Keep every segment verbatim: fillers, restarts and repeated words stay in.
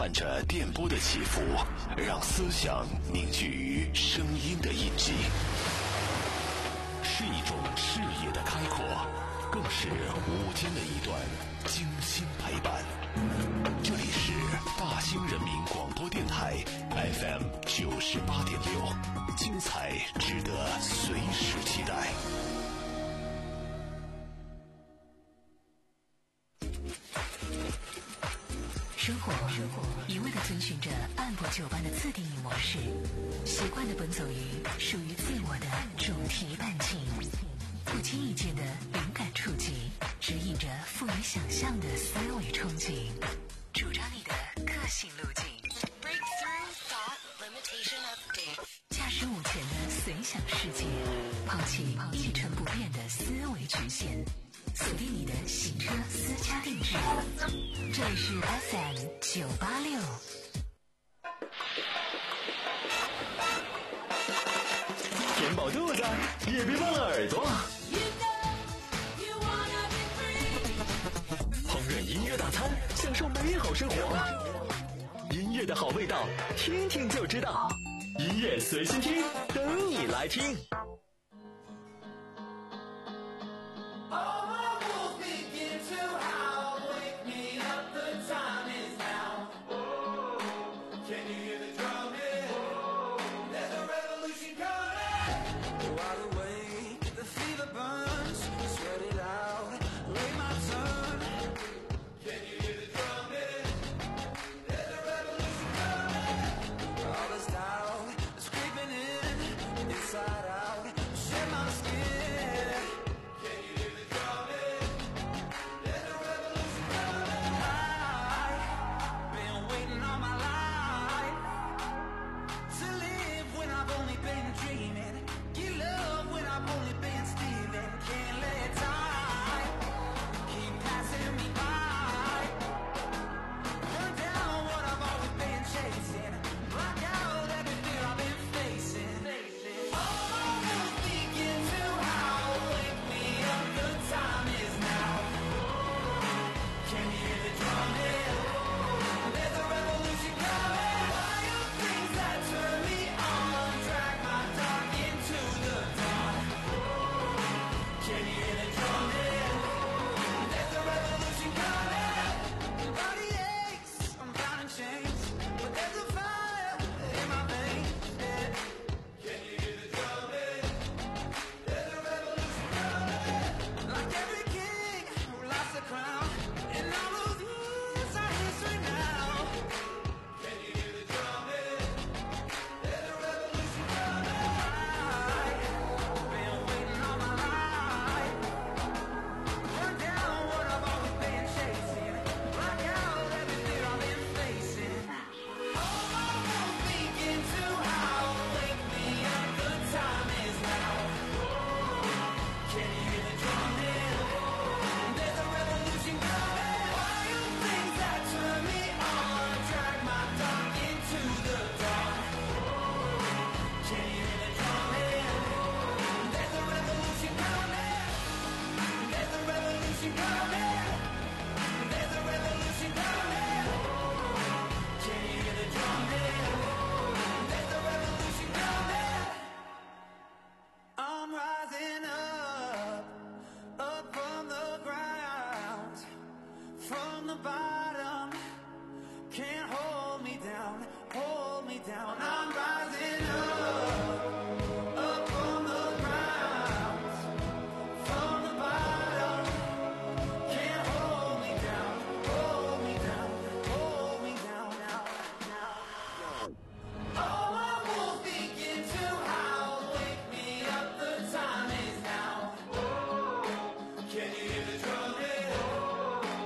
伴着电波的起伏，让思想凝聚于声音的印记，是一种视野的开阔，更是午间的一段精心陪伴。这里是大兴人民广播电台 F M 九十八点六，精彩值得随时期待。 生活一味地遵循着按部就班的自定义模式，习惯地奔走于属于自我的主题伴情，不经意间的灵感触及，指引着富于想象的思维憧憬，主张你的个性路径。驾驶午前的随想世界，抛弃一成不变的思维局限，锁定你的行车私家定制。这里是 F M 九八六。 填饱肚子，也别忘了耳朵。烹饪音乐大餐，享受美好生活。音乐的好味道，听听就知道。音乐随心听，等你来听。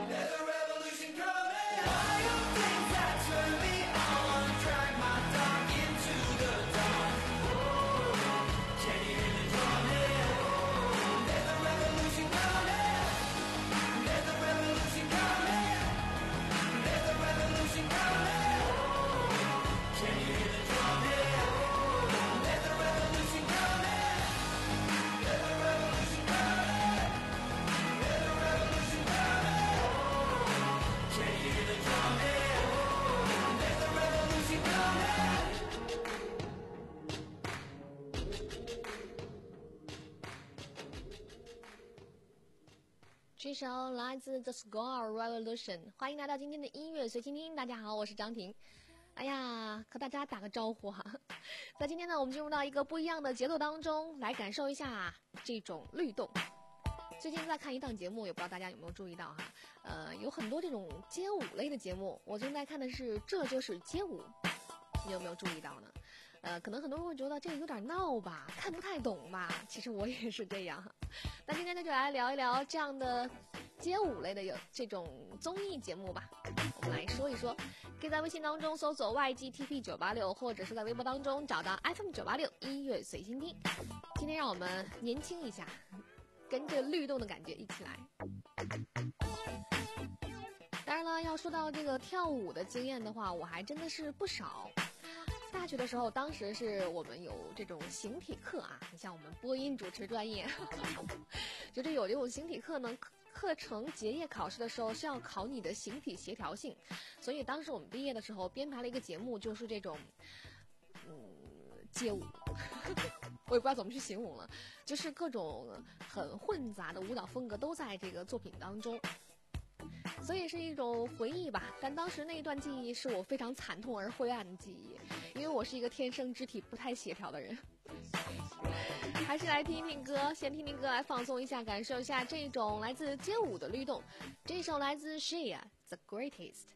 Why you think that turn me on, drag my dog 这首来自 The Score Revolution， 欢迎来到今天的音乐随心听。大家好，我是张婷。哎呀，和大家打个招呼哈。在今天呢，我们进入到一个不一样的节奏当中，来感受一下这种律动。最近在看一档节目，也不知道大家有没有注意到哈，呃，有很多这种街舞类的节目。我最近在看的是《这就是街舞》，你有没有注意到呢？呃，可能很多人会觉得这个有点闹吧，看不太懂吧。其实我也是这样。那今天呢，就来聊一聊这样的街舞类的有这种综艺节目吧。我们来说一说，可以在微信当中搜索 Y G T P 九八六， 或者是在微博当中找到 F M 九八六音乐随心听。今天让我们年轻一下，跟着律动的感觉一起来。当然了，要说到这个跳舞的经验的话，我还真的是不少。大学的时候，当时是我们有这种形体课啊，你像我们播音主持专业，就是有这种形体课呢，课程结业考试的时候是要考你的形体协调性，所以当时我们毕业的时候编排了一个节目，就是这种，嗯，街舞，我也不知道怎么去形容了，就是各种很混杂的舞蹈风格都在这个作品当中。所以是一种回忆吧，但当时那一段记忆是我非常惨痛而灰暗的记忆，因为我是一个天生肢体不太协调的人。还是来听听歌，先听听歌来放松一下，感受一下这种来自街舞的律动。这首来自 Shea The Greatest。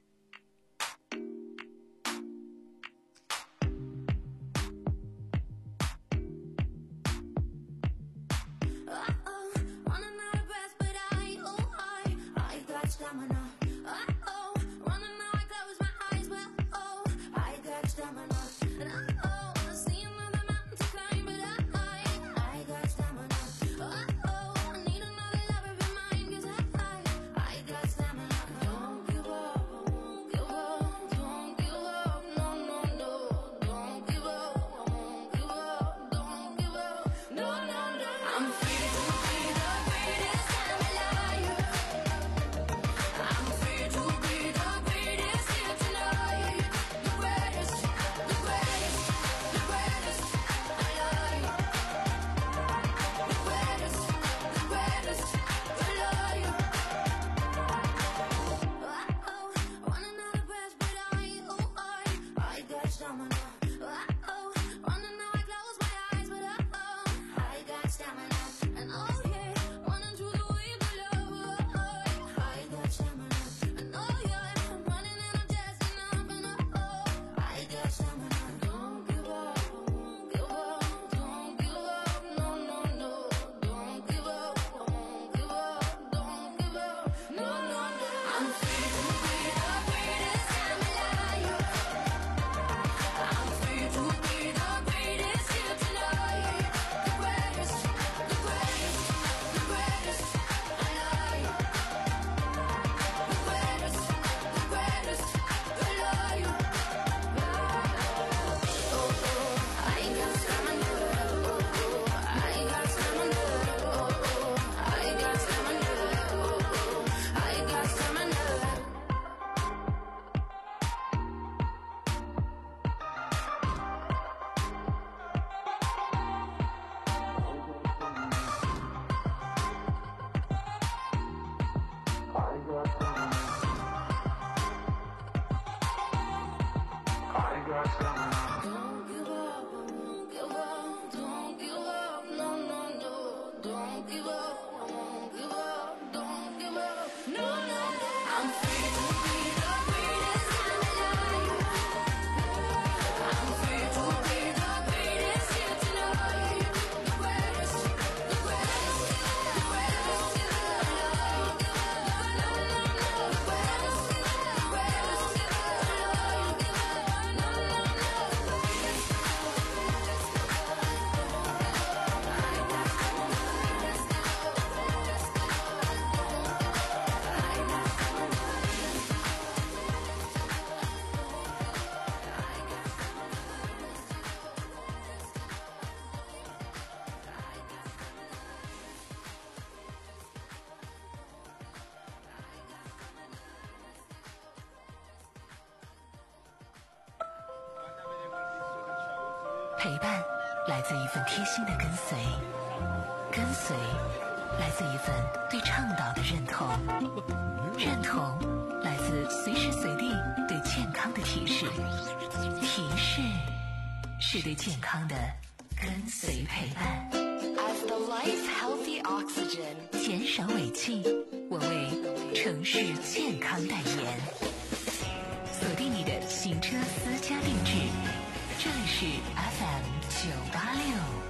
陪伴来自一份贴心的跟随，跟随来自一份对倡导的认同，认同来自随时随地对健康的提示，提示是对健康的跟随陪伴。 As the life healthy oxygen， 减少尾气，我为城市健康代言。锁定你的行车私家定制，这里是 F M 九八六。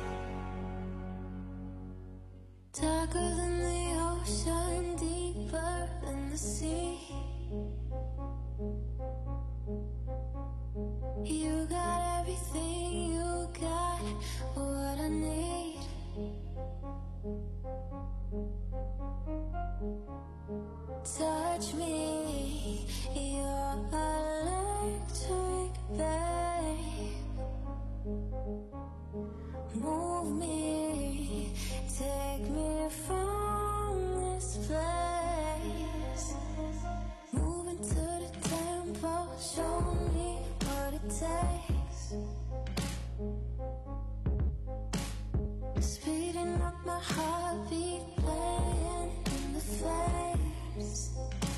Darker than the ocean, deeper than the sea. You got everything, you got what I need. Touch me, you're electric, babe. Move me, take me from this place. Moving to the tempo, show me what it takes. Speeding up my heartbeat, playing in the flames.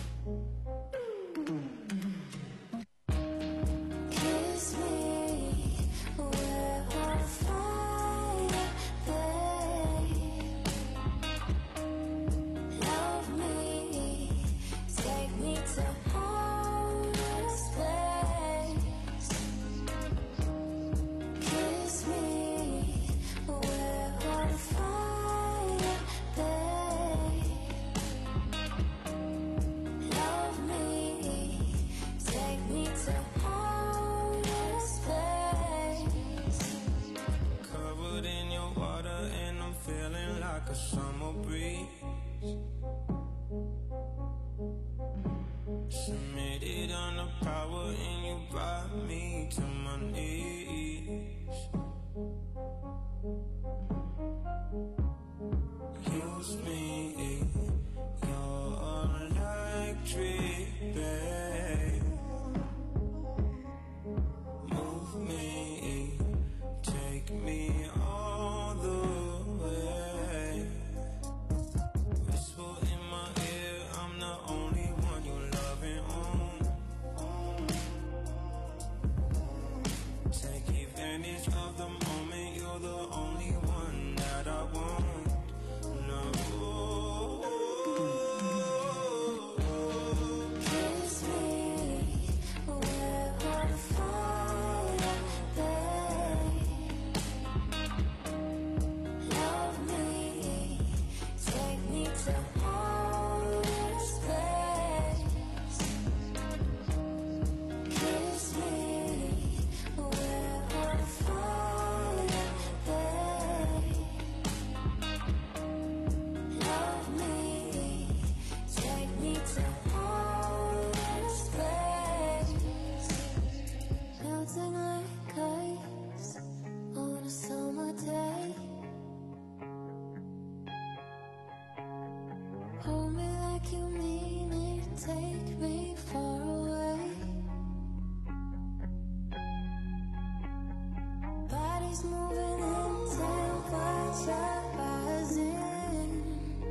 Kiss me, we're on fire, babe. Love me, take me to outer space. Kiss me, we're on fire, babe. Love me, take me to outer space. Covered in your water and I'm feeling like a summer breeze. Submitted under power and you brought me to my knees. Use me, you're electric, babe. Move me, take me all the way. Whisper in my ear, I'm the only one you're loving on. Take advantage of the moment, you're the only one that I want. No. Kiss me, we're on fire, babe. Love me, take me to outer space. Kiss me, we're on fire, babe. Love me, take me to outer space. Melting like ice on a summer day. Hold me like you mean it, take me far away. Bodies moving in temperature rising.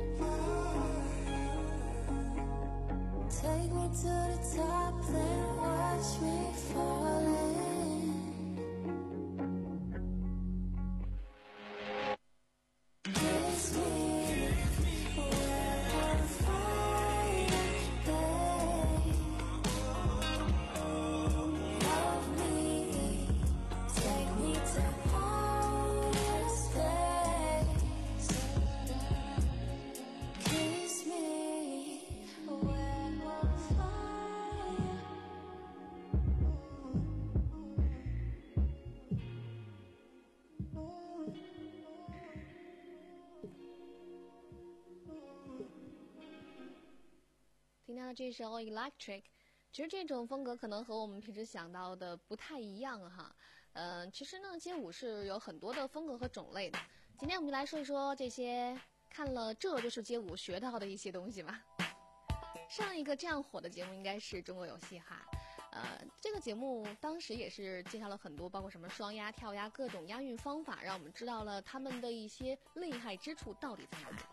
Take me to the top, then watch me falling. Kiss me, we're on fire, babe. Love me, take me to outer space. Kiss me, we're on fire. 听到的这首 Electric， 其实这种风格可能和我们平时想到的不太一样哈。嗯、呃，其实呢，街舞是有很多的风格和种类的。今天我们就来说一说这些看了这就是街舞学到的一些东西吧。上一个这样火的节目应该是《中国有嘻哈》，呃，这个节目当时也是介绍了很多，包括什么双押、跳押各种押韵方法，让我们知道了他们的一些厉害之处到底在哪里。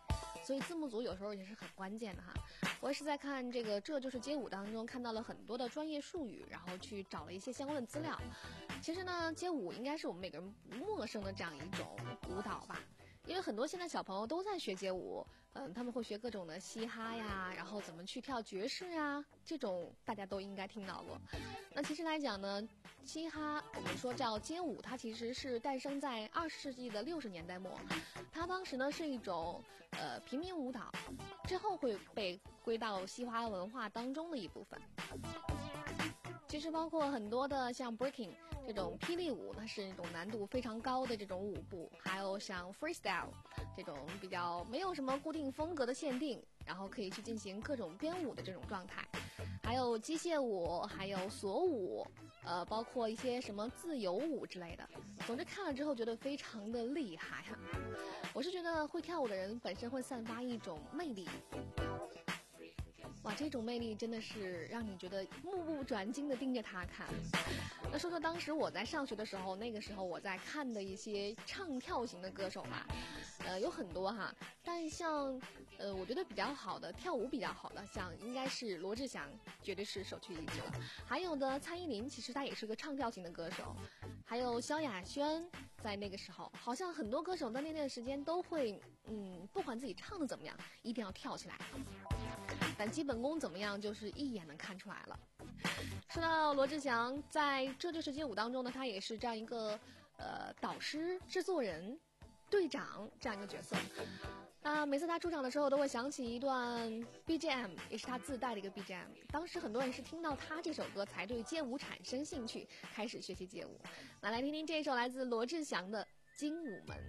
所以字幕组有时候也是很关键的哈。我也是在看这个《这就是街舞》当中看到了很多的专业术语，然后去找了一些相关的资料。其实呢，街舞应该是我们每个人不陌生的这样一种舞蹈吧。因为很多现在小朋友都在学街舞，嗯，他们会学各种的嘻哈呀，然后怎么去跳爵士呀，这种大家都应该听到过。那其实来讲呢，嘻哈我们说叫街舞，它其实是诞生在二十世纪的六十年代末，它当时呢是一种呃平民舞蹈，之后会被归到嘻哈文化当中的一部分。其实包括很多的像 breaking 这种霹雳舞，它是一种难度非常高的这种舞步，还有像 freestyle 这种比较没有什么固定风格的限定，然后可以去进行各种编舞的这种状态，还有机械舞，还有锁舞，呃，包括一些什么自由舞之类的。总之看了之后觉得非常的厉害哈。我是觉得会跳舞的人本身会散发一种魅力。哇，这种魅力真的是让你觉得目不转睛的盯着他看。那说说当时我在上学的时候，那个时候我在看的一些唱跳型的歌手吧，呃，有很多哈，但像呃，我觉得比较好的跳舞比较好的，像应该是罗志祥，绝对是首屈一指了。还有的蔡依林，其实她也是个唱跳型的歌手，还有萧亚轩，在那个时候，好像很多歌手在那段时间都会，嗯，不管自己唱的怎么样，一定要跳起来。但基本功怎么样，就是一眼能看出来了。说到罗志祥，在《这就是街舞》当中呢，他也是这样一个呃导师、制作人、队长这样一个角色。啊，每次他出场的时候，都会响起一段 B G M， 也是他自带的一个 B G M。当时很多人是听到他这首歌才对街舞产生兴趣，开始学习街舞。那来听听这一首来自罗志祥的《精舞门》。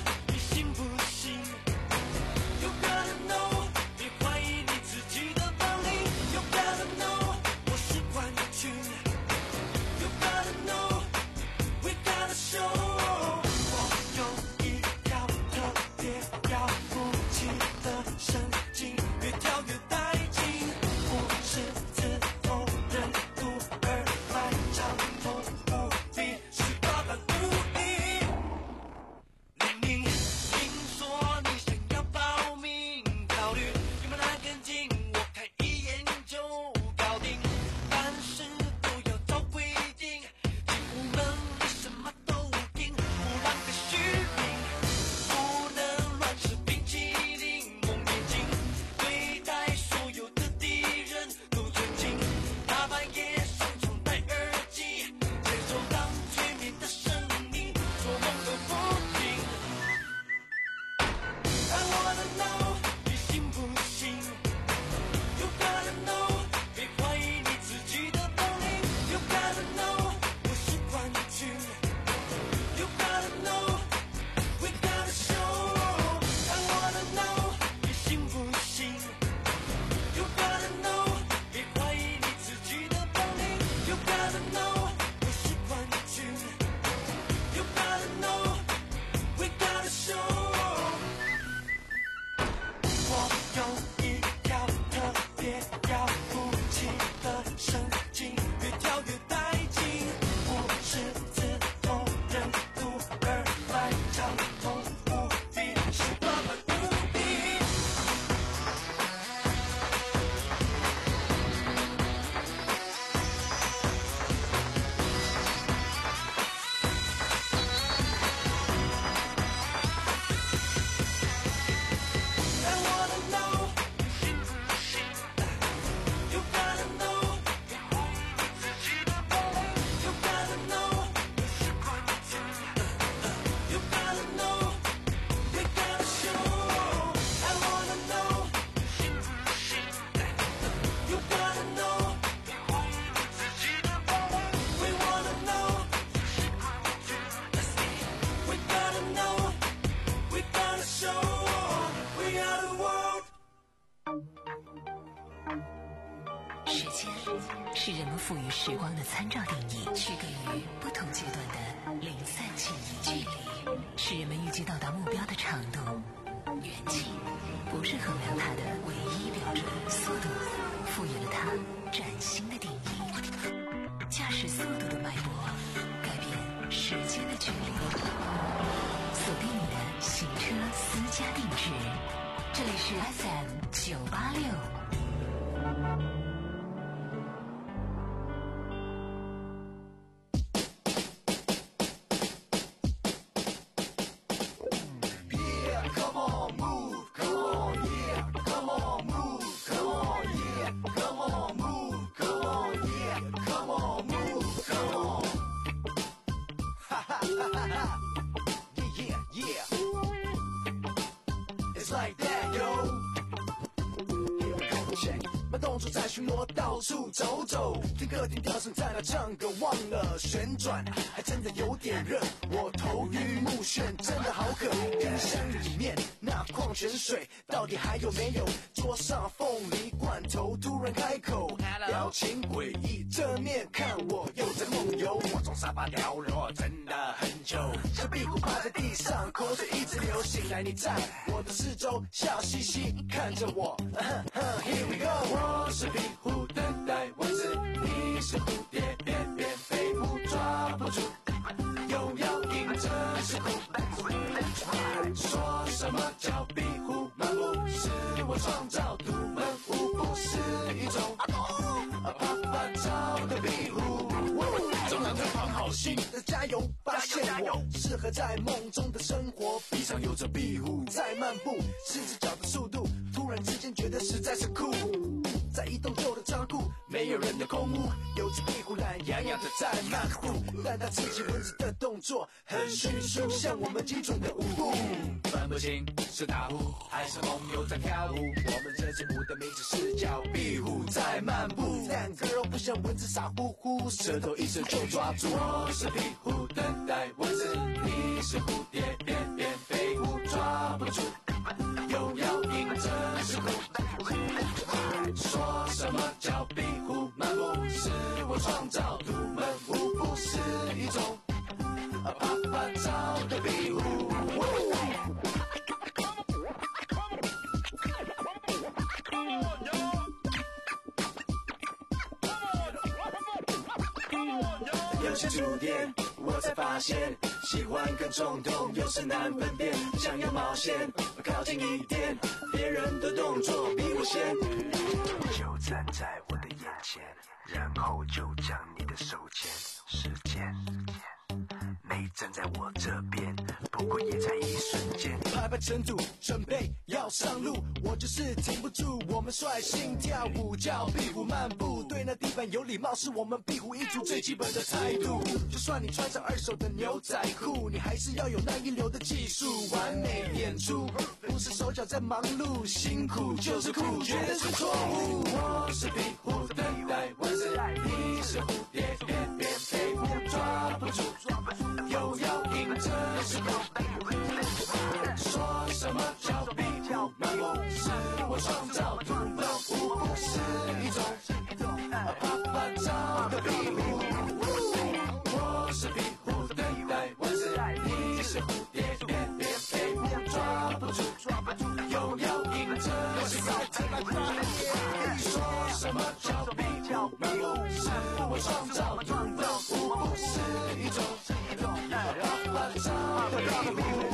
You gotta know，别怀疑你自己的本时间是人们赋予时光的参照定义，区隔于不同阶段的零散记忆。距离是人们预计到达目标的长度，远近不是衡量它的唯一标准。速度赋予了它崭新的定义，驾驶速度的脉搏改变时间的距离。锁定你的行车私家定制，这里是 F M 九八六。 到处走走，听客厅调声在那唱歌，忘了旋转，还真的有点热。我头晕目眩，真的好渴。冰箱里面那矿泉水到底还有没有？桌上凤梨罐头突然开口，表情诡异，正面看我又在梦游。我从沙发掉落，真的很久。小壁虎趴在地上，口水一直流。醒来你在我的四周，笑嘻嘻看着我。Here we go， 我是壁虎。等待蚊子，你是蝴蝶，翩翩飞舞抓不住，又要迎着时空。说什么叫壁虎漫步？是我创造独门舞步，是一种啪啪照的壁虎。中南对方好心的加油，发现我适合在梦中的生活。壁上有着壁虎在漫步，四只脚的速度，突然之间觉得实在是酷。在一栋旧的仓库，没有人的空屋，有只壁虎懒洋洋的在漫步，但它刺激蚊子的动作很迅速，像我们精准的舞步。分不清是大虎还是红牛在跳舞，我们这支舞的名字是叫壁虎在漫步。但 girl 不像蚊子傻乎乎，舌头一伸就抓住。我是壁虎等待蚊子，你是蝴蝶，翩翩飞舞抓不住，又要迎着时空。说什么叫壁虎漫步？是我创造独门舞步，是一种啪啪照的壁虎。有些触点我才发现，喜欢跟冲动有时难分辨，想要冒险靠近一点，别人的动作比我先，就站在我的眼前，然后就将你的手牵。时间没站在我这边，不过也在一瞬间。拍拍尘土，准备要上路，我就是停不住。我们率性跳舞，叫壁虎漫步，对那地板有礼貌，是我们壁虎一族最基本的态度。就算你穿上二手的牛仔裤，你还是要有那一流的技术，完美演出，不是手脚在忙碌，辛苦就是酷，绝对是错误。我是壁虎等待蚊子，你是蝴蝶，翩翩飞舞抓不住，又要迎着时空。说什么叫壁虎漫步？是我创造独门舞步，是一种啪啪照的壁虎。我是壁虎等待蚊子，你是蝴蝶，翩翩飞舞抓不住，又要迎着时空。说什么叫壁虎漫步？是我创造独门舞步，是一种啪啪照的壁虎。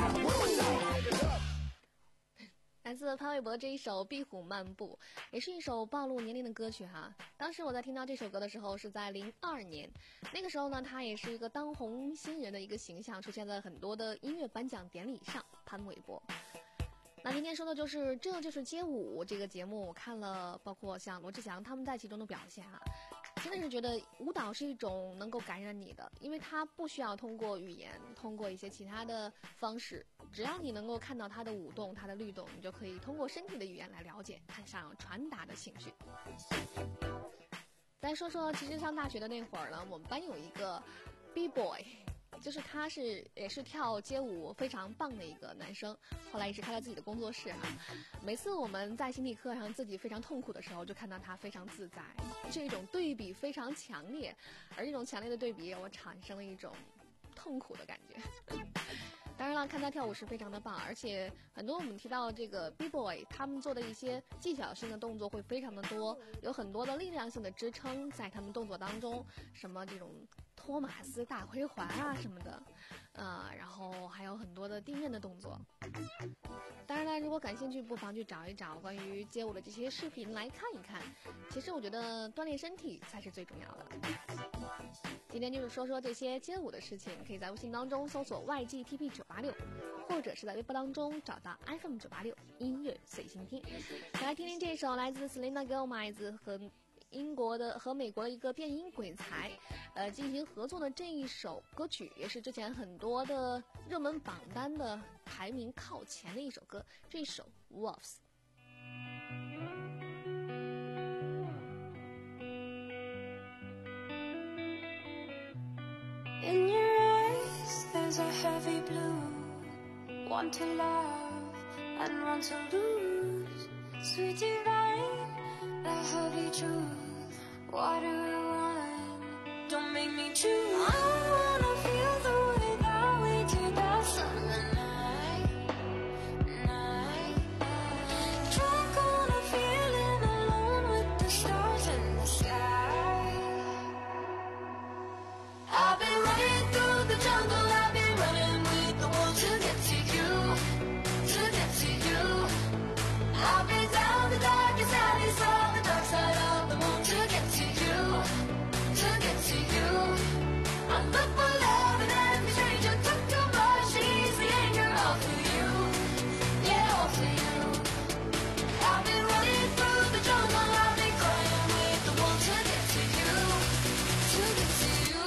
来自潘玮柏这一首《壁虎漫步》，也是一首暴露年龄的歌曲哈。当时我在听到这首歌的时候是在零二年，那个时候呢，他也是一个当红新人的一个形象，出现在很多的音乐颁奖典礼上。潘玮柏。那今天说的就是《这就是街舞》这个节目，我看了，包括像罗志祥他们在其中的表现啊，真的是觉得舞蹈是一种能够感染你的，因为它不需要通过语言，通过一些其他的方式，只要你能够看到它的舞动、它的律动，你就可以通过身体的语言来了解它想传达的情绪。再说说，其实上大学的那会儿呢，我们班有一个 B boy， 就是他是也是跳街舞非常棒的一个男生，后来也是开了自己的工作室哈。每次我们在形体课上自己非常痛苦的时候，就看到他非常自在，这种对比非常强烈，而这种强烈的对比让我产生了一种痛苦的感觉。当然了，看他跳舞是非常的棒，而且很多我们提到这个 B-boy 他们做的一些技巧性的动作会非常的多，有很多的力量性的支撑在他们动作当中，什么这种托马斯大回环啊什么的，呃，然后还有很多的地面的动作。当然了，如果感兴趣，不妨去找一找关于街舞的这些视频来看一看。其实我觉得锻炼身体才是最重要的。今天就是说说这些街舞的事情，可以在微信当中搜索 Y G T P 九八六，或者是在微博当中找到 F M 九八六音乐随心听。来听听这首来自 Selena Gomez 和英国的和美国的一个变音鬼才，呃，进行合作的这一首歌曲，也是之前很多的热门榜单的排名靠前的一首歌，这首 Wolves。 In your eyes, there's a heavy blue. Want to love and want to lose. Sweet divine, the heavy truth. What do I want? Don't make me choose. I wanna feel the way that we do that summer night, night, night. Drunk on a feeling alone with the stars in the sky. I've been running through the jungle, I've been running with the wolves to get to you, to get to you. I've been down the darkest alleys, saw the dark side of the moon to get to you, to get to you. I look for love in every stranger, took too much, easy anger, all for you, yeah, all for you. I've been running through the jungle, I've been crying with the wolves to get to you, to get to you.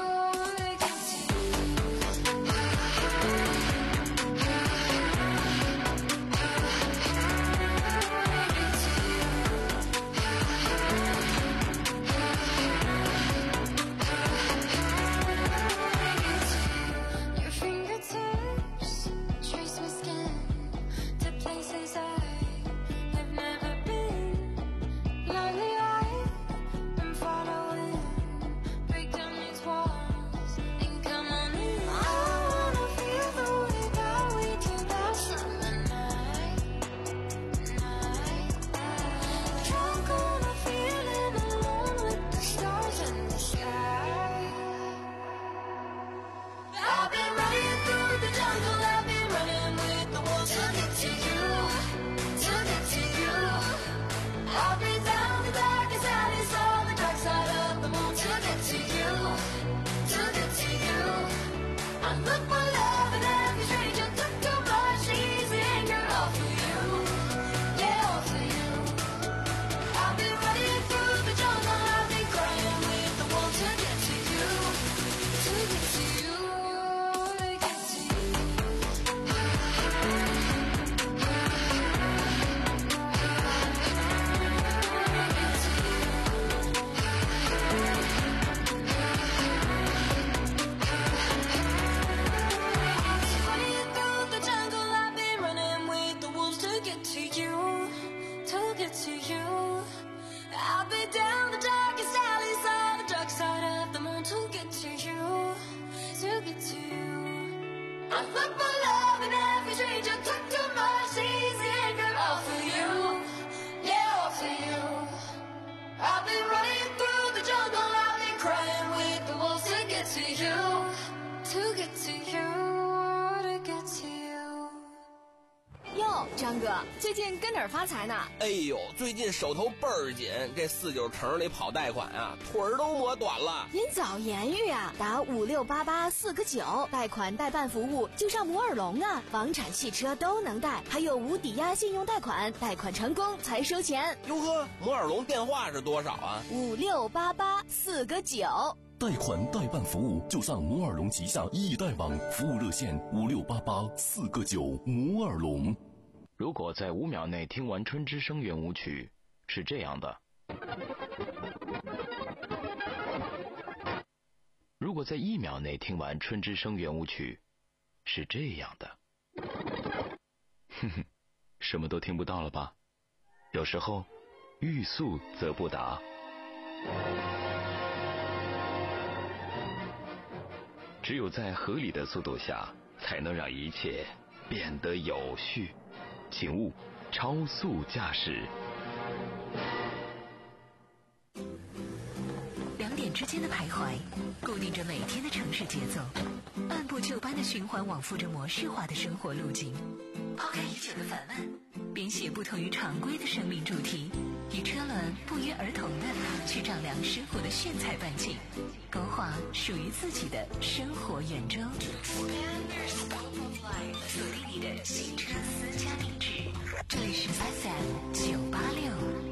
Your fingertips trace my skin to places I have never been. Blindly eyed, I'm following. Break down these walls and come on in. I wanna feel the way that we do that summer night, night, night. Drunk on a feeling alone with the stars in the sky. I've been running through the jungle, I've been running with the wolves to get to you, to get to you. I've been down the darkest alleys, saw the dark side of the moon to get to you, to get to you. I look for love in every stranger, took too much easy anger, all for you, yeah, all for you. I've been running through the jungle, I've been crying with the wolves to get to you, to get to you, to get to you. Running through the jungle, I've been running with the wolves to get to you, to get to you. I've been down the darkest alleys, saw the dark side of the moon to get to you, to get to you. I look for love in every stranger, took too much easy anger, all for you, yeah, all for you. I've been running through the jungle, I've been crying with the wolves to get to you, to get to you, to get to you. 哟，张哥，最近跟哪儿发财呢？ 哎呦，最近手头倍儿紧，这四九城里跑贷款啊，腿儿都磨短了。 您早言语啊，打五六八八四个九，贷款代办服务就上摩尔龙啊，房产、汽车都能贷，还有无抵押信用贷款，贷款成功才收钱。 哟呵，摩尔龙电话是多少啊？ 五六八八四个九。 贷款代办服务就上摩尔龙旗下易贷网，服务热线五六八八四个九。摩尔龙。 如果在五秒内听完《春之声》圆舞曲，是这样的。 如果在一秒内听完《春之声》圆舞曲，是这样的。哼哼，什么都听不到了吧？有时候欲速则不达。只有在合理的速度下，才能让一切变得有序。请勿超速驾驶。 两点之间的徘徊，固定着每天的城市节奏，按部就班的循环往复着模式化的生活路径。抛开已久的烦闷，编写不同于常规的生命主题，与车轮不约而同的去丈量生活的炫彩半径，勾画属于自己的生活圆周。锁定你的新车私家定制，这里是 F M 九八六。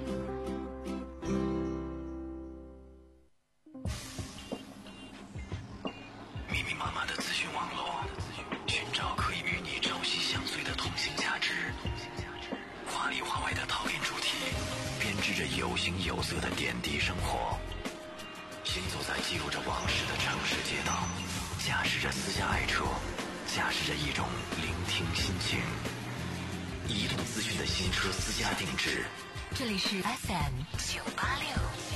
密密麻麻的资讯网络，寻找可以与你朝夕相随的通信价值。华里华外的讨论主题，编织着有形有色的点滴生活。行走在记录着往事的城市街道，驾驶着私家爱车，驾驶着一种聆听心情。移动资讯的新车私家定制， 这里是 F M 九八六。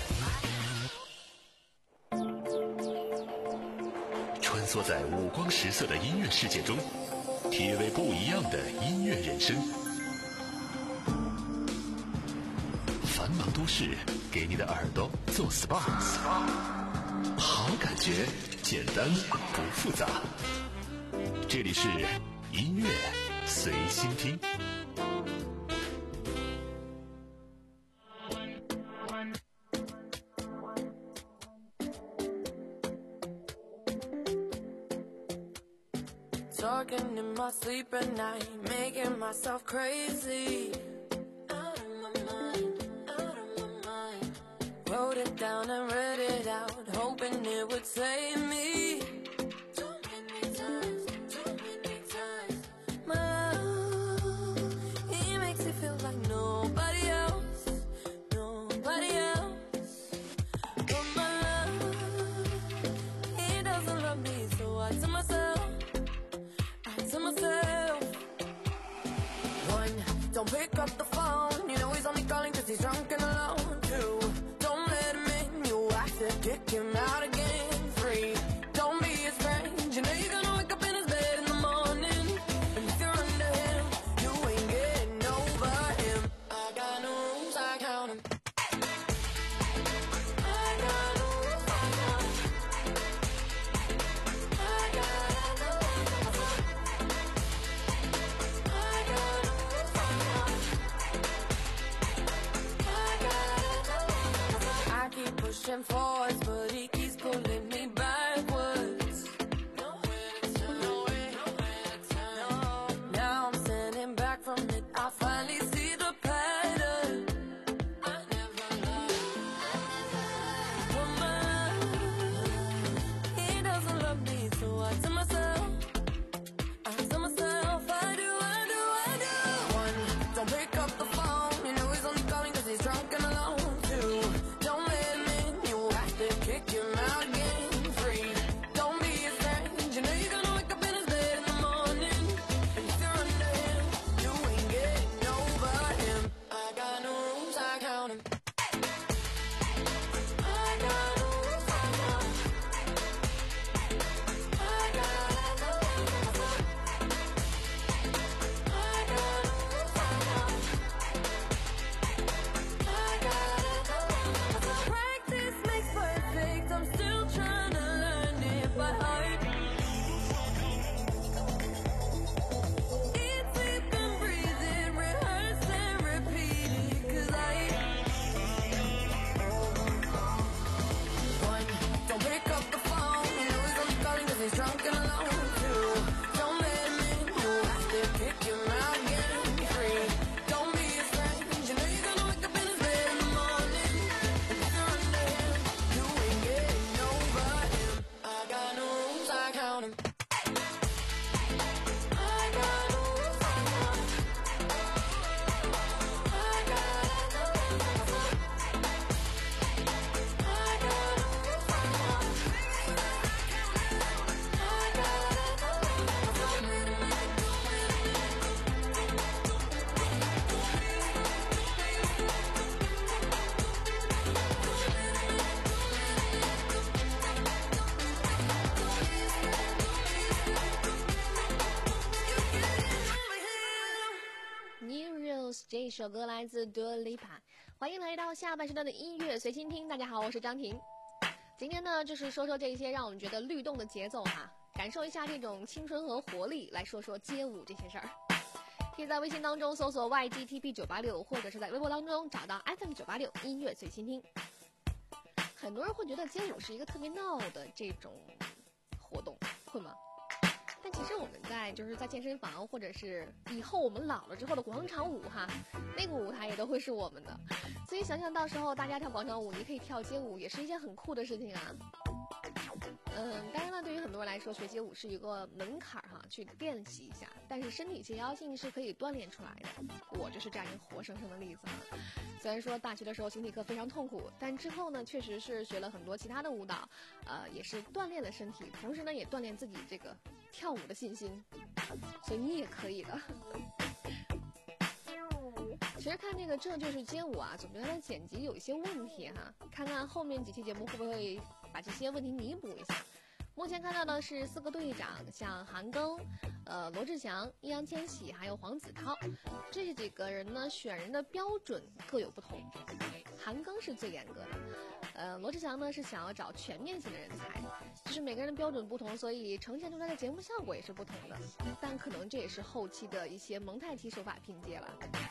穿梭在五光十色的音乐世界中，体味不一样的音乐人生。繁忙都市，给你的耳朵做 S P A， 好感觉，简单不复杂。这里是音乐随心听。 Talking in my sleep at night, making myself crazy. Out of my mind, out of my mind. Wrote it down and read it out, hoping it would save me. Too many times, too many times. My love, he makes it feel like nobody else, nobody else. But my love, he doesn't love me, so I tell myself.To myself, one, don't pick up the phone. You know he's only calling cause he's drunk and alone. Two, don't let him in. You have to kick him out again. Three, don't be his friend. You know you're gonna wake up in his bed in the morning. And if you're under him, you ain't getting over him. I got no rules, I count him. I got no rules, I count him. I got no I keep pushing forwards, but he keeps pulling me backwards. Nowhere to turn, nowhere, nowhere to turn. Now I'm standing back from it. I finally see the pattern. I never loved, but my love, he doesn't love me, so I tell myself, I tell myself, I do, I do, I do. One, don't pick up the phone. You know he's only calling cause he's drunk and alone. Two, don't let him in. You have to kick 这首歌来自 Dua Lipa。欢迎来到下半时段的音乐随心听，大家好，我是张婷。今天呢，就是说说这些让我们觉得律动的节奏哈，感受一下这种青春和活力，来说说街舞这些事儿。可以在微信当中搜索 Y G T P 九八六，或者是在微博当中找到 F M 九八六音乐随心听。很多人会觉得街舞是一个特别闹的这种活动，会吗？但其实我们在就是在健身房，或者是以后我们老了之后的广场舞哈，那个舞台也都会是我们的。所以想想到时候大家跳广场舞，你可以跳街舞，也是一件很酷的事情啊。嗯，当然了，对于很多人来说，学街舞是一个门槛哈，去练习一下。但是身体协调性是可以锻炼出来的，我就是这样一个活生生的例子啊。虽然说大学的时候形体课非常痛苦，但之后呢，确实是学了很多其他的舞蹈，呃，也是锻炼了身体，同时呢，也锻炼自己这个跳舞的信心。所以你也可以的。其实看这个这就是街舞啊，总觉得剪辑有一些问题哈，看看后面几期节目会不会把这些问题弥补一下。目前看到的是四个队长，像韩庚、呃罗志祥、易烊千玺还有黄子韬，这几个人呢选人的标准各有不同。韩庚是最严格的，呃罗志祥呢是想要找全面性的人才，就是每个人的标准不同，所以呈现出来的节目效果也是不同的。但可能这也是后期的一些蒙太奇手法拼接了。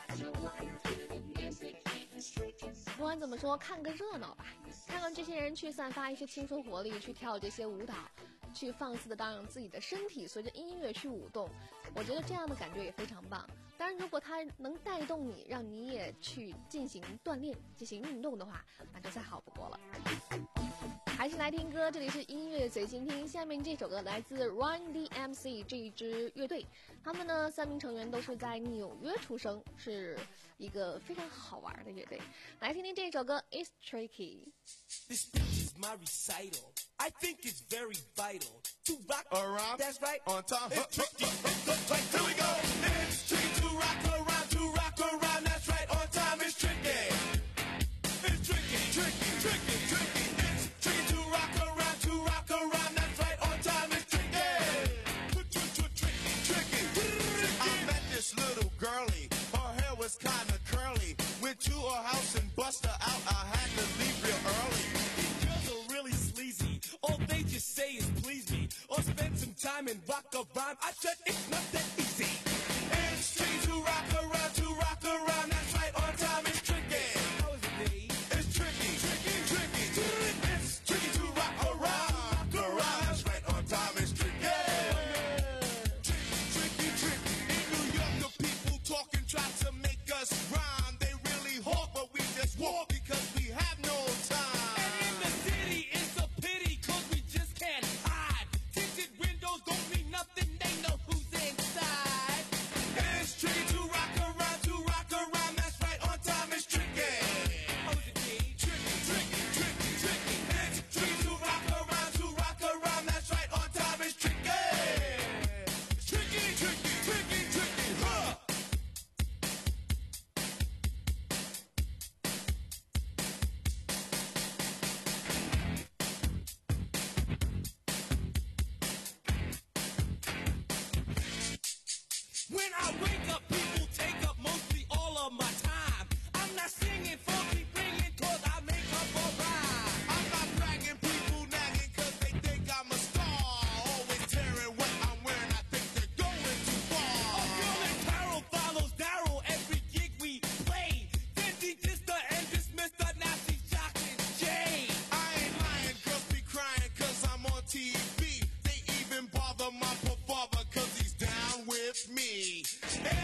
不管怎么说，看个热闹吧，看看这些人去散发一些青春活力，去跳这些舞蹈，去放肆的让自己的身体随着音乐去舞动，我觉得这样的感觉也非常棒。当然如果它能带动你，让你也去进行锻炼进行运动的话，那就再好不过了。还是来听歌，这里是音乐随心听。下面这首歌来自 Run D M C 这一支乐队，他们呢三名成员都是在纽约出生，是一个非常好玩的乐队。来听听这首歌 It's Tricky。 This is my recital. I think it's very vital to rock around. That's right, on time. It's tricky. It's right. Here we go. It's tricky to rock around, to rock around. That's right, on time. It's tricky. It's tricky, tricky, tricky, tricky. It's tricky to rock around, to rock around. That's right, on time. It's tricky. Tricky, tricky. I met this little girlie. Her hair was kinda curly. Went to her house and bust her out. I had to leave real early. These girls are really sleazy. All they just say is please me, or spend some time and rock a rhyme. I said it's not that easy. It's tricky to rock around, to rock around. That's right, on time. It's tricky. How is it, Dave? It's tricky, tricky, tricky. It's tricky to rock around, rock around. That's right, on time. It's tricky. Tricky, tricky, tricky. In New York, the people talking try to make us rhyme. They really hawk, but we just walk because we have no time. And in the city, it's a pity, cause we just can't hide. Tinted windows don't mean nothing, they know who's inside. It's tricky to rock around, to rock around. That's right, on time. It's tricky. How is it, Dave? Tricky, tricky, tricky, tricky. It's tricky to rock around, to rock around. That's right, on time. It's tricky. Tricky, tricky, tricky, tricky, huh? When I wake up, people take up mostly all of my time. I'm not singing funky ringing cause I make up a rhyme. I'm not bragging, people nagging cause they think I'm a star. Always tearing what I'm wearing, I think they're going too far. A girl named Carol follows Daryl every gig we play. Then she just the and dismissed her, now she's shocking Jay. I ain't lying, girls be crying cause I'm on T V. They even bother my poor father cause he's down with me.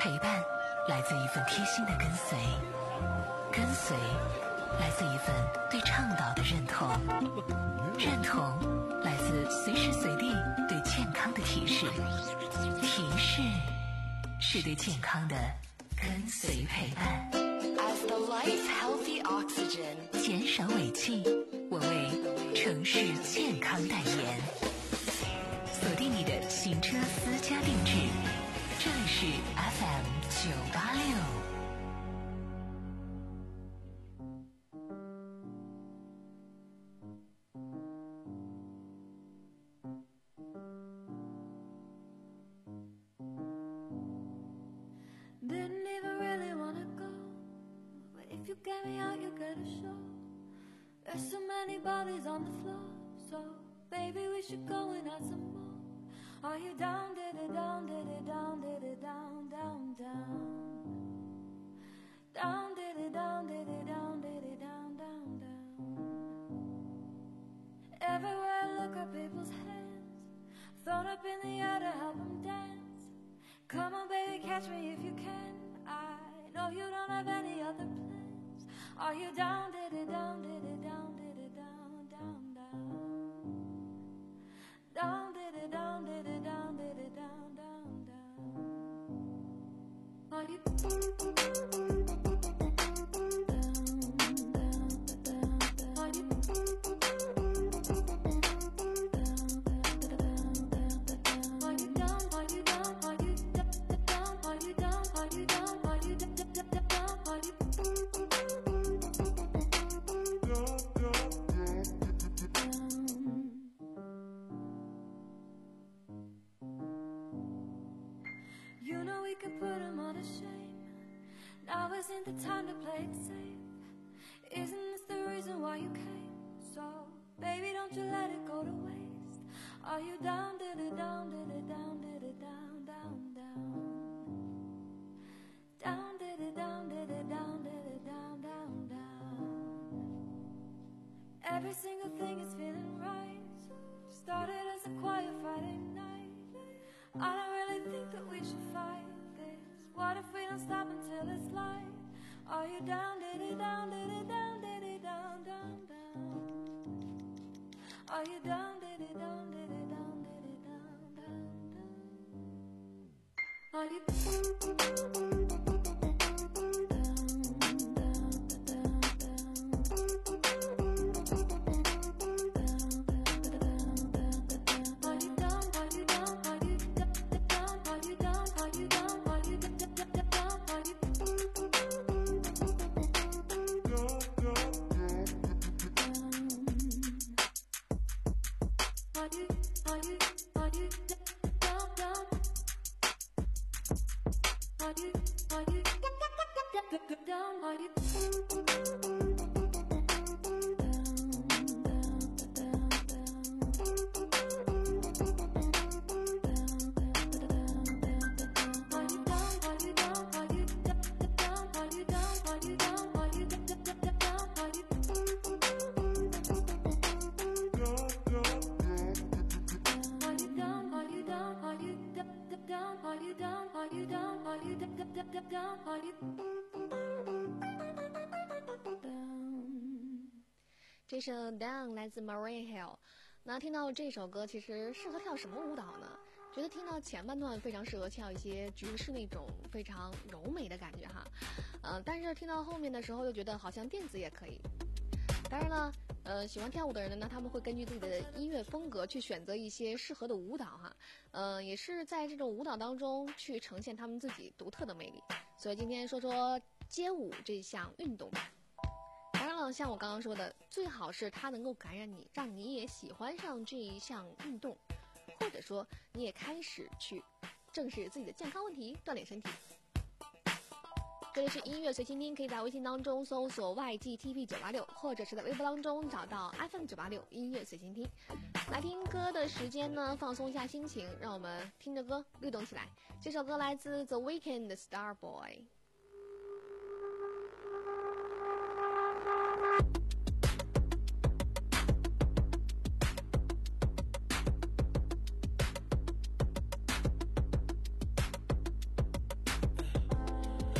陪伴来自一份贴心的跟随，跟随来自一份对倡导的认同，认同来自随时随地对健康的提示，提示是对健康的跟随陪伴。 As the life healthy oxygen， 减少尾气，我为城市健康代言。锁定你的行车私家定制，这里是 F M 九八六。 Didn't even really wanna go, but if you get me out, you get a show. There's so many bodies on the floor, so baby we should go and add some more. Are you down, did it down, did it down, did it down, down, down? Down, did it down, did it down, did it down, down, down. Everywhere I look are people's hands, thrown up in the air to help them dance. Come on baby, catch me if you can. I know you don't have any other plans. Are you down, did it down, did it down, did it down, down, down? Down, did it down, did it down, did it down, down, down? Are you You know we could put him all to shame. Now isn't the time to play it safe? Isn't this the reason why you came? So, baby, don't you let it go to waste. Are you down, did it down, did it down, did it down, down, down? Down, did it down, did it down, did it down, down, down? Every single thing is feeling right. Started as a quiet Friday night. I don't really think that we should fight this. What if we don't stop until it's light? Are you down, did it down, did it down, did it down, down, down? Are you down, did it down, did it down, did it down, down, down? Are you down, are you 这首 Down 来自 Maria Hill。那听到这首歌，其实适合跳什么舞蹈呢？觉得听到前半段非常适合跳一些爵士那种非常柔美的感觉哈，呃，但是听到后面的时候又觉得好像电子也可以。当然了，呃，喜欢跳舞的人呢，他们会根据自己的音乐风格去选择一些适合的舞蹈哈，呃，也是在这种舞蹈当中去呈现他们自己独特的魅力。所以今天说说街舞这项运动。当然了，像我刚刚说的，最好是它能够感染你，让你也喜欢上这一项运动，或者说你也开始去正视自己的健康问题，锻炼身体。这里是音乐随心听，可以在微信当中搜索 Y G T P 九八六，或者是在微博当中找到 F M 九八六音乐随心听。来听歌的时间呢，放松一下心情，让我们听着歌律动起来。这首歌来自 The Weeknd 的 Starboy。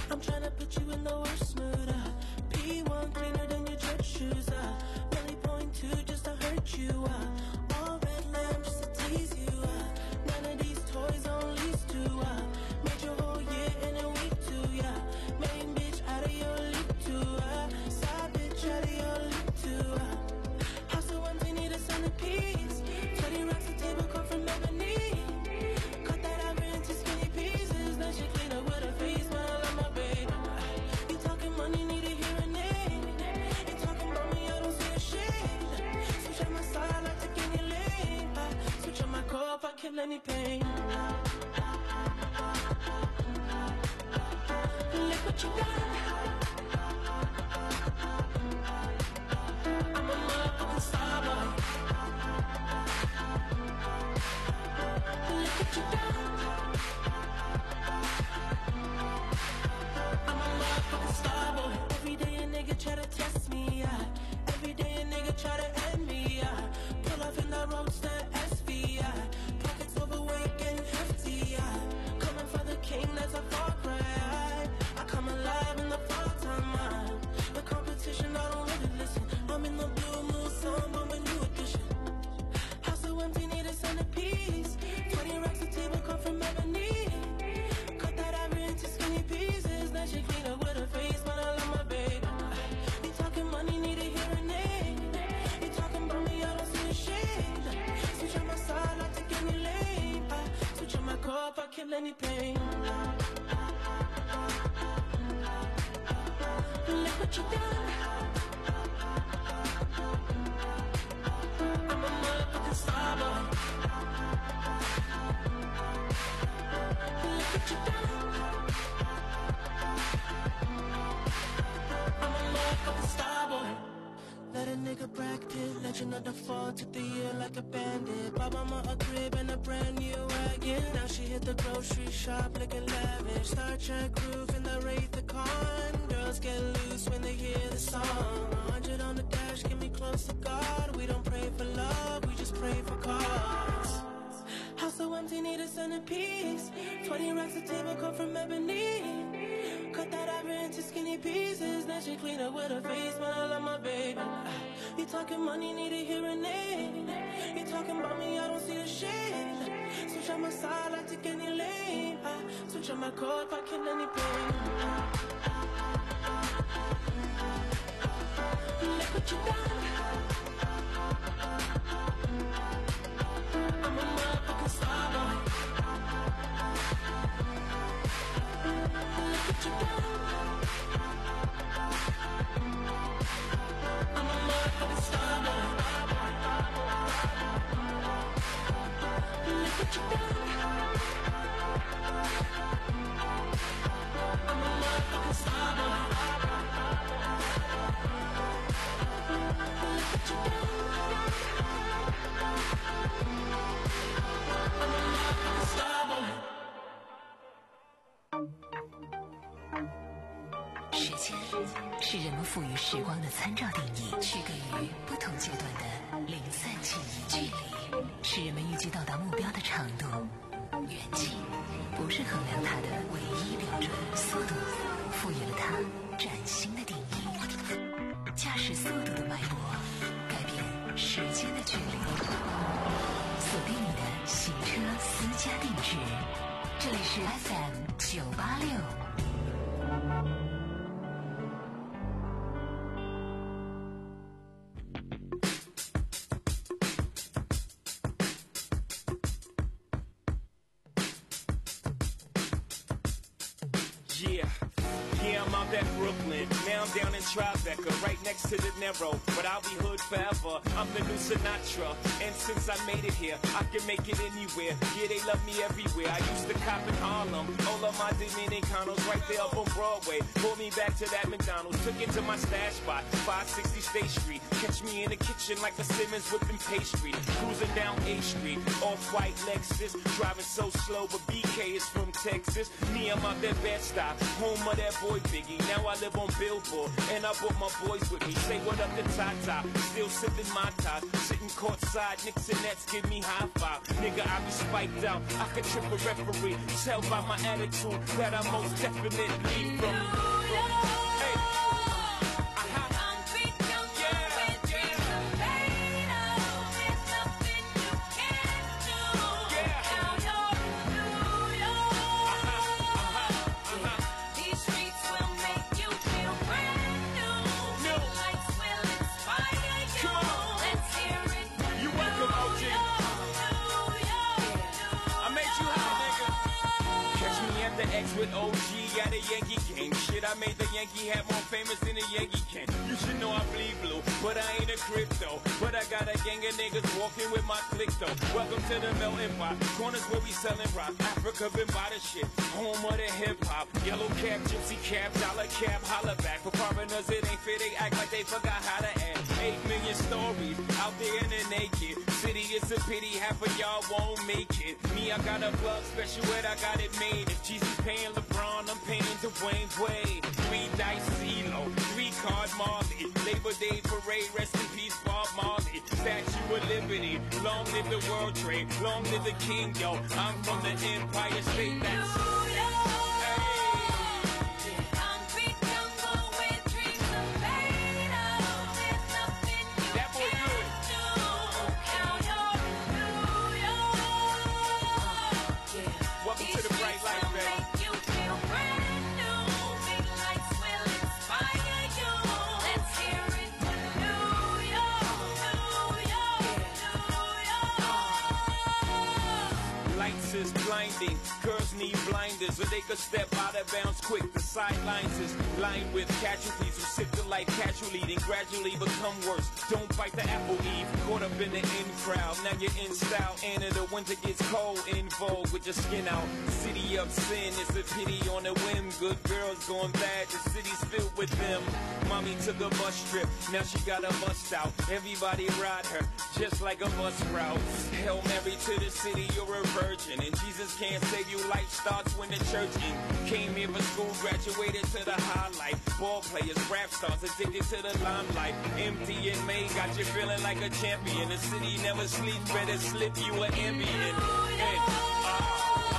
I'm trying to put you in the worst mood. Uh, P one cleaner than your church shoes. Uh, Really point two just to hurt you. Uh, all red lamps just to tease you. Uh, none of these toys on lease to. Uh, made your whole year in a week too. Yeah, main bitch out of your league too. Uh, side bitch out of your league too. Uh, house so empty, need a centerpiece. Twenty racks of table come from ebony. Cut that ivory into skinny pieces. Then she clean up with her face, smile on my baby. You talking money, need a hearing aid. You talking about me, I don't see a shade. Switch on my side, I take any lane. I switch on my core if I kill any pain. Look what you done. I'm a motherfucking star boy. Look what you done. I'm a motherfucking star boy. Every day a nigga try to test me, yeah. Every day a nigga try to end me, yeah. Pull off in the roadster S V, yeah. Pockets overweight getting hefty, yeah. Coming for the king, that's a far cry. I come alive in the fall time, man. The competition, I don't really listen. I'm in the blue moon, sun, I'm a new edition. House so empty, need a centerpiece. Twenty racks of table come from ebony. Cut that ivory into skinny pieces. Then she clean up with her face, but I love my baby. You talking money, need a hearing aid. You talking about me, I don't see a shade. Switch on my side, I take any lane. I switch on my core if I kill any pain. Look what you done. I'm a motherfucking star boy. Look what you done. I'm a motherfucking star boy. Let a nigga bracket, legend of the fall, took the year like a bandit. Bought mama a crib and a brand new wagon. Now she hit the grocery shop looking lavish. Star Trek roof in the Wraith the Con. Girls get loose when they hear the song. A hundred on the dash, get me close to God. We don't pray for love, we just pray for cause. House so empty, need a centerpiece. Twenty racks of table come from ebony. Cut that ivory into skinny pieces. Then she clean up with her face, but I love my baby. You talking money, need a hearing aid. You talking about me, I don't see a shade. Switch on my side, I take any lane. I switch on my core if I kill any pain. Look what you done. I'm a motherfucking star boy. Look what you done. I'm a motherfucking star boy. Look what you done. I'm a motherfucking star boy. Look what you done. I'm a motherfucking star boy. 时间是人们赋予时光的参照定义，区隔于不同阶段的零散记忆。距离是人们预计到达目标的长度，远近不是衡量它的唯一标准。速度赋予了它崭新的定义。驾驶速度的脉搏，改变时间的距离。锁定你的行车私家定制，这里是 F M 九八六。 Yeah, yeah, I'm out at Brooklyn. Now I'm down in Tribeca, right next to De Niro. But I'll be hood forever. I'm the new Sinatra. And since I made it here, I can make it anywhere. Yeah, they love me everywhere. I used to cop in Harlem. All of my Dominicanos right there up on Broadway. Pulled me back to that McDonald's. Took it to my stash spot, five sixty State Street. Catch me in the kitchen like a Simmons whipping pastry. Cruising down A Street, off-white Lexus. Driving so slow, but B K is from Texas. Me, I'm out there Bed-Stuy, home of of that boy Biggie. Now I live on Billboard, and I brought my boys with me. Say what up to Tata, still sipping my top. Sitting courtside, Knicks and Nets give me high five. Nigga, I be spiked out, I could trip a referee. Tell by my attitude that I most definitely from. Hey. With O G at a Yankee game. Shit, I made the Yankee hat more famous than a Yankee can. You should know I bleed blue, but I ain't a crypto. But I got a gang of niggas walking with my click though. Welcome to the melting pot. Corners where we selling rock. Africa been by the shit. Home of the hip hop. Yellow cap, gypsy cap, dollar cap, holla back. For foreigners it ain't fair, they act like they forgot how to act. Eight million stories out there in the naked city. It's a pity half of y'all won't make it. Me, I got a plug special ed, I got it made. If Jesus paying LeBron, I'm paying Dwayne Wade. Three dice CeeLo, three card Marley. Labor Day parade, rest in peace Bob Marley. Statue of Liberty, long live the World Trade, long live the King, yo. I'm from the Empire State, that's... Blinding, girls need blinders, or they could step out of bounds quick. The sidelines is lined with casualties who sip the life casually, then gradually become worse. Don't bite the apple eve, caught up in the in crowd. Now you're in style, and in the winter gets cold, in vogue with your skin out. City of sin, it's a pity on a whim. Good girls going bad, the city's filled with them. Mommy took a bus trip, now she got a bust out. Everybody ride her, just like a bus route. Hail Mary to the city, you're a virgin, and Jesus can't save you. Life starts when the church in. Came here for school, graduated to the highlight. Ball players, rap stars, addicted to the limelight. Empty in May, got you feeling like a champion. The city never sleeps, better slip you an ambient. Hey, uh,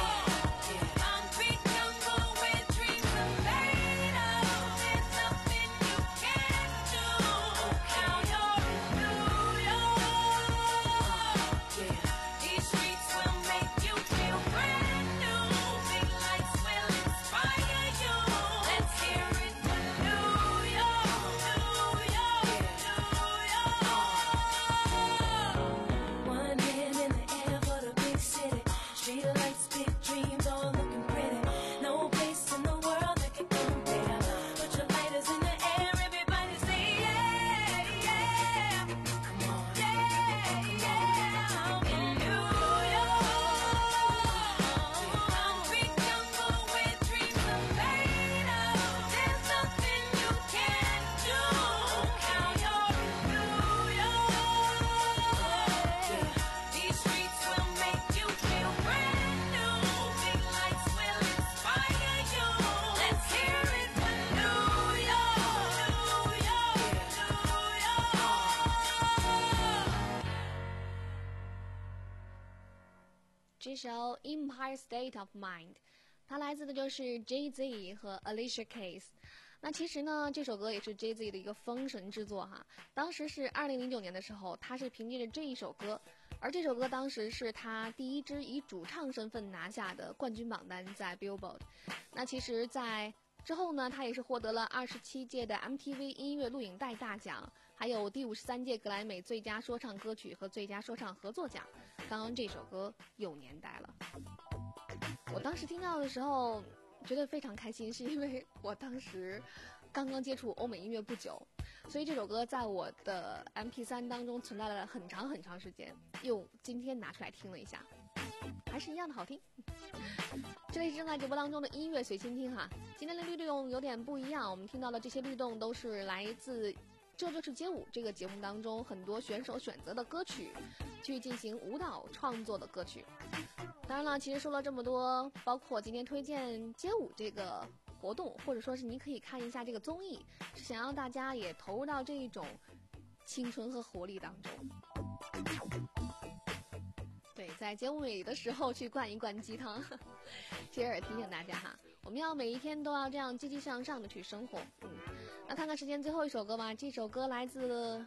这首 Empire State of Mind， 它来自的就是 Jay-Z 和 Alicia Keys。那其实呢，这首歌也是 Jay-Z 的一个封神之作哈。当时是二零零九年的时候，他是凭借着这一首歌，而这首歌当时是他第一支以主唱身份拿下的冠军榜单，在 Billboard。那其实，在之后呢，他也是获得了二十七届的 M T V 音乐录影带大奖，还有第五十三届格莱美最佳说唱歌曲和最佳说唱合作奖。刚刚这首歌有年代了，我当时听到的时候觉得非常开心，是因为我当时刚刚接触欧美音乐不久，所以这首歌在我的 M P 三 当中存在了很长很长时间，又今天拿出来听了一下，还是一样的好听。这里是正在直播当中的音乐随心听哈，今天的律动有点不一样，我们听到的这些律动都是来自这就是街舞这个节目当中很多选手选择的歌曲，去进行舞蹈创作的歌曲。当然了，其实说了这么多，包括今天推荐街舞这个活动，或者说是你可以看一下这个综艺，是想让大家也投入到这一种青春和活力当中。对，在节目尾的时候去灌一灌鸡汤。其实也提醒大家哈，我们要每一天都要这样积极向上的去生活。嗯，那看看时间最后一首歌吧，这首歌来自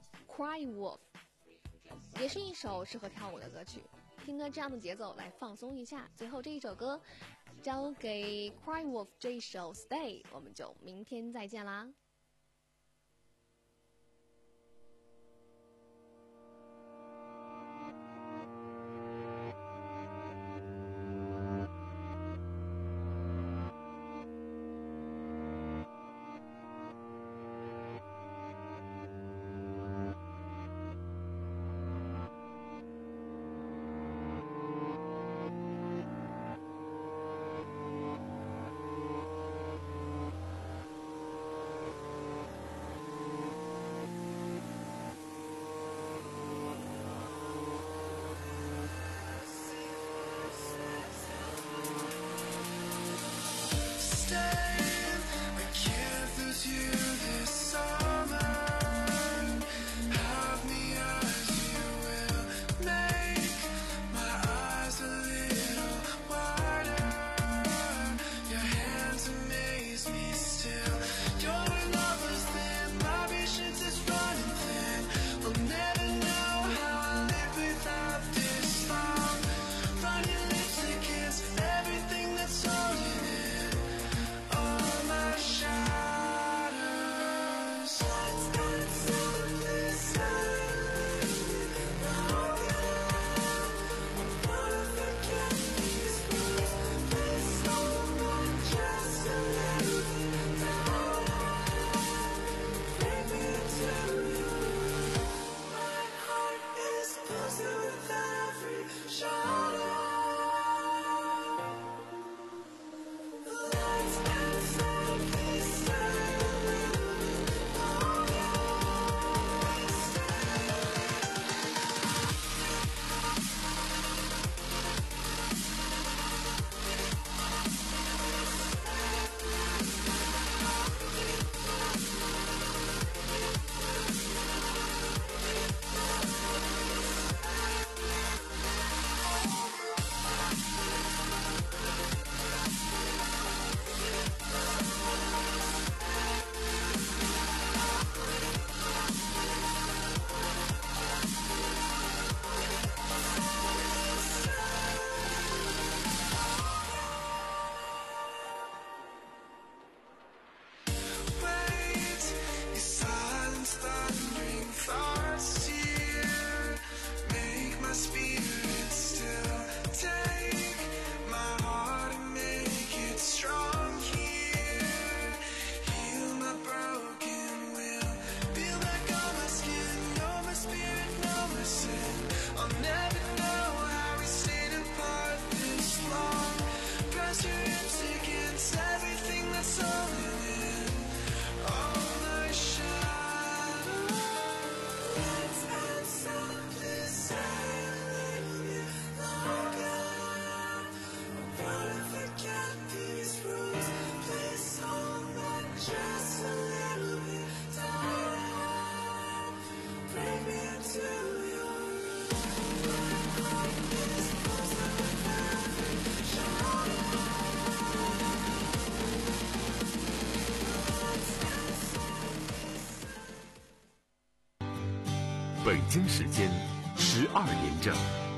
Cry Wolf， 也是一首适合跳舞的歌曲。听着这样的节奏来放松一下。最后这一首歌交给 Cry Wolf 这一首 Stay， 我们就明天再见啦。 北京时间十二点整。